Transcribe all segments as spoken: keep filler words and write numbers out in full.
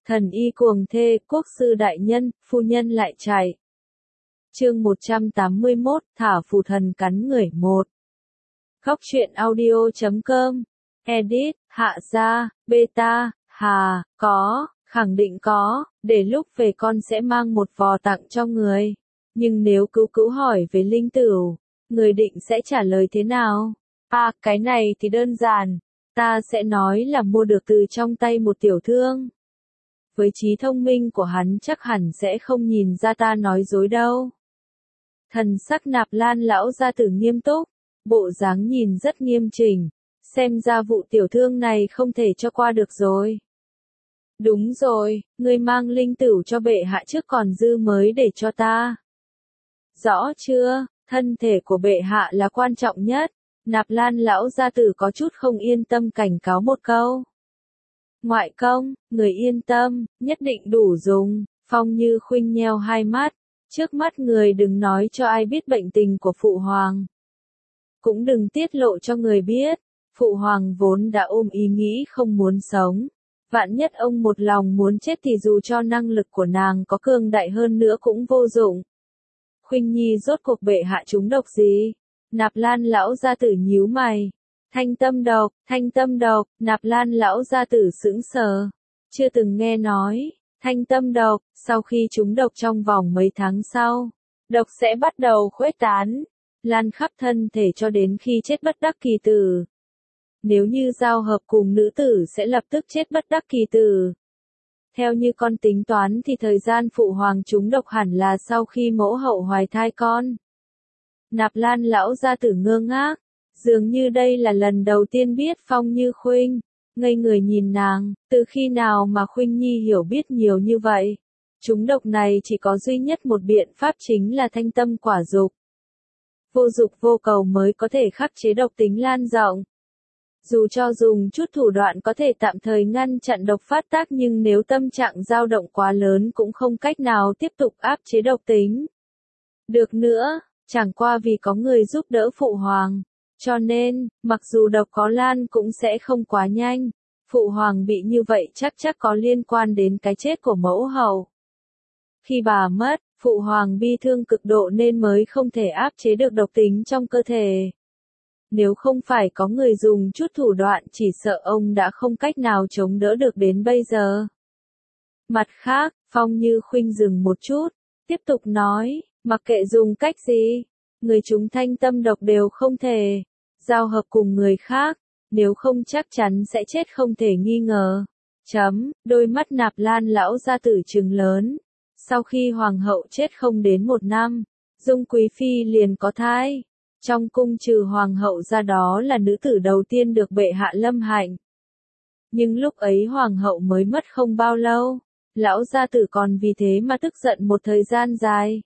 Thần y cuồng thê, quốc sư đại nhân, phu nhân lại chạy. Chương một trăm tám mươi mốt, thả phù thần cắn người một. Góc truyện audio chấm com. Edit, hạ gia, beta, hà, có, khẳng định có, để lúc về con sẽ mang một vò tặng cho người. Nhưng nếu cứu cứu hỏi về linh tửu, người định sẽ trả lời thế nào? À, cái này thì đơn giản. Ta sẽ nói là mua được từ trong tay một tiểu thương. Với trí thông minh của hắn chắc hẳn sẽ không nhìn ra ta nói dối đâu. Thần sắc Nạp Lan lão gia tử nghiêm túc, bộ dáng nhìn rất nghiêm chỉnh, xem ra vụ tiểu thương này không thể cho qua được rồi. Đúng rồi, ngươi mang linh tửu cho bệ hạ trước còn dư mới để cho ta. Rõ chưa, thân thể của bệ hạ là quan trọng nhất. Nạp Lan lão gia tử có chút không yên tâm cảnh cáo một câu. Ngoại công, người yên tâm, nhất định đủ dùng. Phong Như Khuynh nheo hai mắt, trước mắt người đừng nói cho ai biết bệnh tình của phụ hoàng. Cũng đừng tiết lộ cho người biết, phụ hoàng vốn đã ôm ý nghĩ không muốn sống. Vạn nhất ông một lòng muốn chết thì dù cho năng lực của nàng có cường đại hơn nữa cũng vô dụng. Khuynh Nhi rốt cuộc bệ hạ trúng độc gì? Nạp Lan lão gia tử nhíu mày. Thanh tâm độc, thanh tâm độc, Nạp Lan lão gia tử sững sờ. Chưa từng nghe nói, thanh tâm độc, sau khi trúng độc trong vòng mấy tháng sau, độc sẽ bắt đầu khuếch tán, lan khắp thân thể cho đến khi chết bất đắc kỳ tử. Nếu như giao hợp cùng nữ tử sẽ lập tức chết bất đắc kỳ tử. Theo như con tính toán thì thời gian phụ hoàng trúng độc hẳn là sau khi mẫu hậu hoài thai con. Nạp Lan lão gia tử ngơ ngác, dường như đây là lần đầu tiên biết Phong Như Khuynh, ngây người nhìn nàng, từ khi nào mà Khuynh Nhi hiểu biết nhiều như vậy. Trúng độc này chỉ có duy nhất một biện pháp chính là thanh tâm quả dục. Vô dục vô cầu mới có thể khắc chế độc tính lan rộng. Dù cho dùng chút thủ đoạn có thể tạm thời ngăn chặn độc phát tác nhưng nếu tâm trạng dao động quá lớn cũng không cách nào tiếp tục áp chế độc tính. Được nữa, chẳng qua vì có người giúp đỡ phụ hoàng. Cho nên, mặc dù độc có lan cũng sẽ không quá nhanh. Phụ hoàng bị như vậy chắc chắc có liên quan đến cái chết của mẫu hậu. Khi bà mất, phụ hoàng bi thương cực độ nên mới không thể áp chế được độc tính trong cơ thể. Nếu không phải có người dùng chút thủ đoạn chỉ sợ ông đã không cách nào chống đỡ được đến bây giờ. Mặt khác, Phong Như Khuynh dừng một chút, tiếp tục nói, mặc kệ dùng cách gì, người chúng thanh tâm độc đều không thể giao hợp cùng người khác, nếu không chắc chắn sẽ chết không thể nghi ngờ. Chấm, đôi mắt Nạp Lan lão gia tử trừng lớn. Sau khi hoàng hậu chết không đến một năm, Dung Quý Phi liền có thai. Trong cung trừ hoàng hậu ra đó là nữ tử đầu tiên được bệ hạ lâm hạnh. Nhưng lúc ấy hoàng hậu mới mất không bao lâu, lão gia tử còn vì thế mà tức giận một thời gian dài.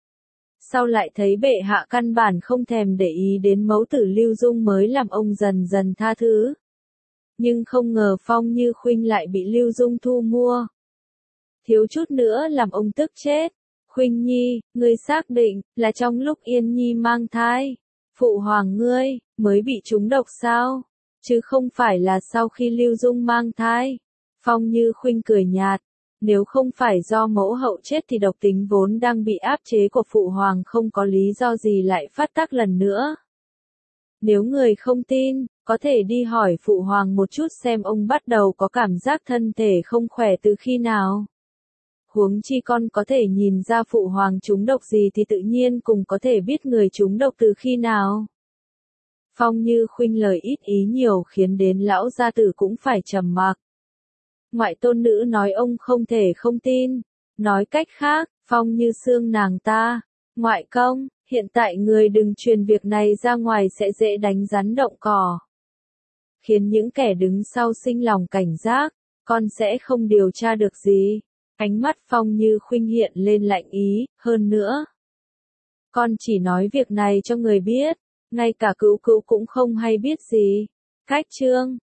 Sau lại thấy bệ hạ căn bản không thèm để ý đến mẫu tử Lưu Dung mới làm ông dần dần tha thứ. Nhưng không ngờ Phong Như Khuynh lại bị Lưu Dung thu mua. Thiếu chút nữa làm ông tức chết. Khuynh Nhi, ngươi xác định là trong lúc Yên Nhi mang thai, phụ hoàng ngươi mới bị trúng độc sao? Chứ không phải là sau khi Lưu Dung mang thai. Phong Như Khuynh cười nhạt. Nếu không phải do mẫu hậu chết thì độc tính vốn đang bị áp chế của phụ hoàng không có lý do gì lại phát tác lần nữa. Nếu người không tin, có thể đi hỏi phụ hoàng một chút xem ông bắt đầu có cảm giác thân thể không khỏe từ khi nào. Huống chi con có thể nhìn ra phụ hoàng trúng độc gì thì tự nhiên cùng có thể biết người trúng độc từ khi nào. Phong Như Khuynh lời ít ý nhiều khiến đến lão gia tử cũng phải trầm mặc. Ngoại tôn nữ nói ông không thể không tin. Nói cách khác, Phong Như Sương nàng ta. Ngoại công, hiện tại người đừng truyền việc này ra ngoài sẽ dễ đánh rắn động cỏ. Khiến những kẻ đứng sau sinh lòng cảnh giác, con sẽ không điều tra được gì. Ánh mắt Phong Như Khuynh hiện lên lạnh ý, hơn nữa. Con chỉ nói việc này cho người biết, ngay cả cữu cữu cũng không hay biết gì. Cách chương,